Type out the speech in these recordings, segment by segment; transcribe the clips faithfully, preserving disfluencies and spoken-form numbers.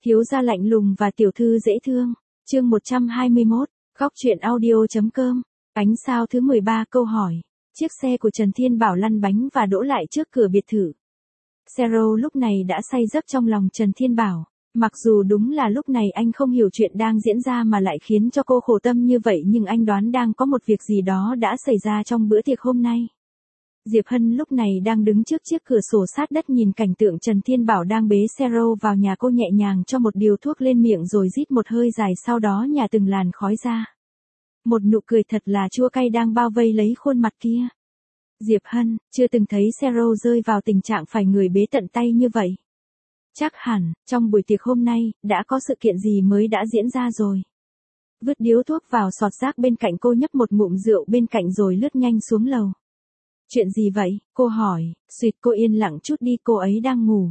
Thiếu gia lạnh lùng và tiểu thư dễ thương. Chương một trăm hai mươi mốt, góc truyện audio.com. Ánh sao thứ mười ba câu hỏi. Chiếc xe của Trần Thiên Bảo lăn bánh và đỗ lại trước cửa biệt thự. Zero lúc này đã say giấc trong lòng Trần Thiên Bảo. Mặc dù đúng là lúc này anh không hiểu chuyện đang diễn ra mà lại khiến cho cô khổ tâm như vậy, nhưng anh đoán đang có một việc gì đó đã xảy ra trong bữa tiệc hôm nay. Diệp Hân lúc này đang đứng trước chiếc cửa sổ sát đất nhìn cảnh tượng Trần Thiên Bảo đang bế Zero vào nhà, cô nhẹ nhàng cho một điếu thuốc lên miệng rồi rít một hơi dài, sau đó nhả từng làn khói ra. Một nụ cười thật là chua cay đang bao vây lấy khuôn mặt kia. Diệp Hân chưa từng thấy Zero rơi vào tình trạng phải người bế tận tay như vậy. Chắc hẳn, trong buổi tiệc hôm nay, đã có sự kiện gì mới đã diễn ra rồi. Vứt điếu thuốc vào sọt rác bên cạnh, cô nhấp một ngụm rượu bên cạnh rồi lướt nhanh xuống lầu. Chuyện gì vậy? Cô hỏi, suýt cô yên lặng chút đi, cô ấy đang ngủ.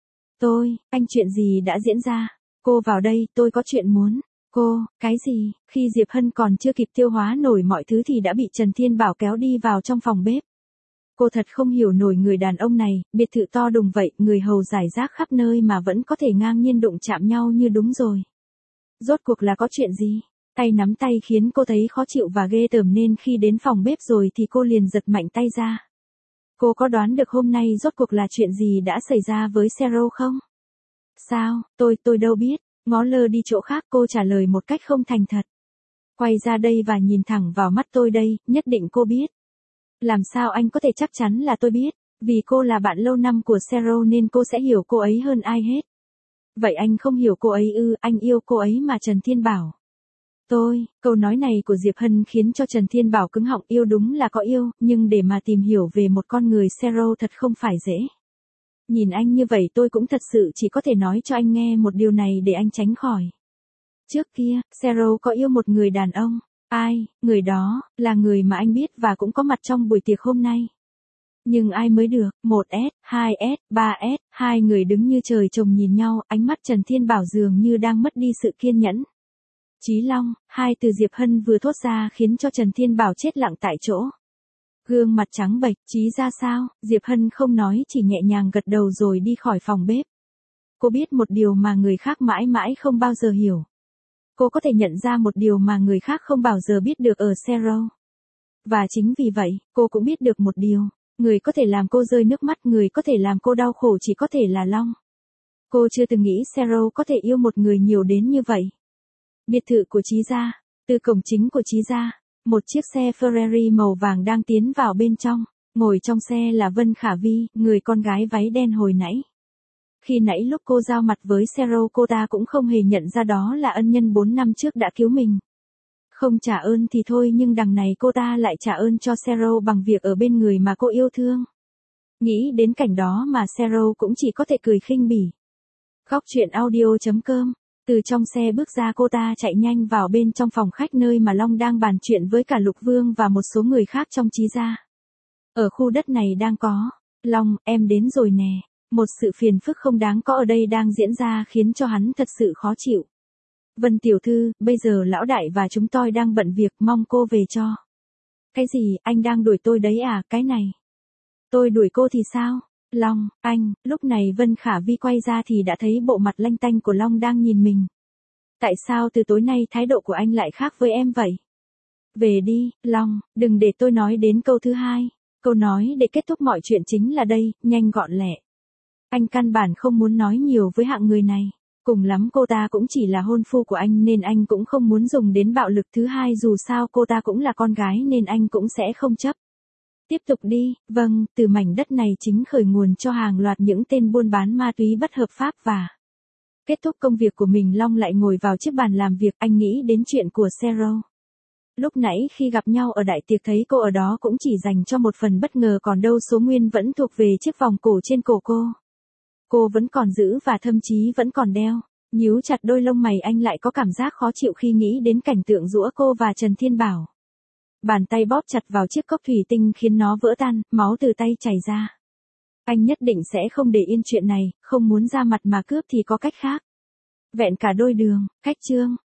Tôi, anh chuyện gì đã diễn ra? Cô vào đây, tôi có chuyện muốn. Cô, cái gì? Khi Diệp Hân còn chưa kịp tiêu hóa nổi mọi thứ thì đã bị Trần Thiên Bảo kéo đi vào trong phòng bếp. Cô thật không hiểu nổi người đàn ông này, biệt thự to đùng vậy, người hầu rải rác khắp nơi mà vẫn có thể ngang nhiên đụng chạm nhau như đúng rồi. Rốt cuộc là có chuyện gì? Tay nắm tay khiến cô thấy khó chịu và ghê tởm nên khi đến phòng bếp rồi thì cô liền giật mạnh tay ra. Cô có đoán được hôm nay rốt cuộc là chuyện gì đã xảy ra với Zero không? Sao, tôi, tôi đâu biết, ngó lơ đi chỗ khác, cô trả lời một cách không thành thật. Quay ra đây và nhìn thẳng vào mắt tôi đây, nhất định cô biết. Làm sao anh có thể chắc chắn là tôi biết, vì cô là bạn lâu năm của Zero nên cô sẽ hiểu cô ấy hơn ai hết. Vậy anh không hiểu cô ấy ư? Anh yêu cô ấy mà. Trần Thiên Bảo. Tôi, câu nói này của Diệp Hân khiến cho Trần Thiên Bảo cứng họng. Yêu đúng là có yêu, nhưng để mà tìm hiểu về một con người Zero thật không phải dễ. Nhìn anh như vậy tôi cũng thật sự chỉ có thể nói cho anh nghe một điều này để anh tránh khỏi. Trước kia, Zero có yêu một người đàn ông. Ai? Người đó, là người mà anh biết và cũng có mặt trong buổi tiệc hôm nay. Nhưng ai mới được? Một S, hai S, ba S, hai người đứng như trời trồng nhìn nhau, ánh mắt Trần Thiên Bảo dường như đang mất đi sự kiên nhẫn. Chí Long, hai từ Diệp Hân vừa thốt ra khiến cho Trần Thiên Bảo chết lặng tại chỗ. Gương mặt trắng bệch, Chí ra sao? Diệp Hân không nói, chỉ nhẹ nhàng gật đầu rồi đi khỏi phòng bếp. Cô biết một điều mà người khác mãi mãi không bao giờ hiểu. Cô có thể nhận ra một điều mà người khác không bao giờ biết được ở Zero. Và chính vì vậy, cô cũng biết được một điều. Người có thể làm cô rơi nước mắt, người có thể làm cô đau khổ chỉ có thể là Long. Cô chưa từng nghĩ Zero có thể yêu một người nhiều đến như vậy. Biệt thự của Chí gia. Từ cổng chính của Chí gia, một chiếc xe Ferrari màu vàng đang tiến vào bên trong. Ngồi trong xe là Vân Khả Vi, người con gái váy đen hồi nãy. Khi nãy lúc cô giao mặt với Zero, cô ta cũng không hề nhận ra đó là ân nhân bốn năm trước đã cứu mình. Không trả ơn thì thôi, nhưng đằng này cô ta lại trả ơn cho Zero bằng việc ở bên người mà cô yêu thương. Nghĩ đến cảnh đó mà Zero cũng chỉ có thể cười khinh bỉ. Góc truyện audio.com. Từ trong xe bước ra, cô ta chạy nhanh vào bên trong phòng khách nơi mà Long đang bàn chuyện với cả Lục Vương và một số người khác trong Chí gia. Ở khu đất này đang có. Long, em đến rồi nè. Một sự phiền phức không đáng có ở đây đang diễn ra khiến cho hắn thật sự khó chịu. Vân tiểu thư, bây giờ lão đại và chúng tôi đang bận việc, mong cô về cho. Cái gì, anh đang đuổi tôi đấy à? Cái này. Tôi đuổi cô thì sao? Long, anh, lúc này Vân Khả Vi quay ra thì đã thấy bộ mặt lanh tanh của Long đang nhìn mình. Tại sao từ tối nay thái độ của anh lại khác với em vậy? Về đi, Long, đừng để tôi nói đến câu thứ hai. Câu nói để kết thúc mọi chuyện chính là đây, nhanh gọn lẹ. Anh căn bản không muốn nói nhiều với hạng người này. Cùng lắm cô ta cũng chỉ là hôn phu của anh nên anh cũng không muốn dùng đến bạo lực thứ hai, dù sao cô ta cũng là con gái nên anh cũng sẽ không chấp. Tiếp tục đi, vâng, từ mảnh đất này chính khởi nguồn cho hàng loạt những tên buôn bán ma túy bất hợp pháp và... Kết thúc công việc của mình, Long lại ngồi vào chiếc bàn làm việc, anh nghĩ đến chuyện của Zero. Lúc nãy khi gặp nhau ở đại tiệc thấy cô ở đó cũng chỉ dành cho một phần bất ngờ, còn đâu số nguyên vẫn thuộc về chiếc vòng cổ trên cổ cô. Cô vẫn còn giữ và thậm chí vẫn còn đeo. Nhíu chặt đôi lông mày, anh lại có cảm giác khó chịu khi nghĩ đến cảnh tượng giữa cô và Trần Thiên Bảo. Bàn tay bóp chặt vào chiếc cốc thủy tinh khiến nó vỡ tan, máu từ tay chảy ra. Anh nhất định sẽ không để yên chuyện này, không muốn ra mặt mà cướp thì có cách khác. Vẹn cả đôi đường, cách chương.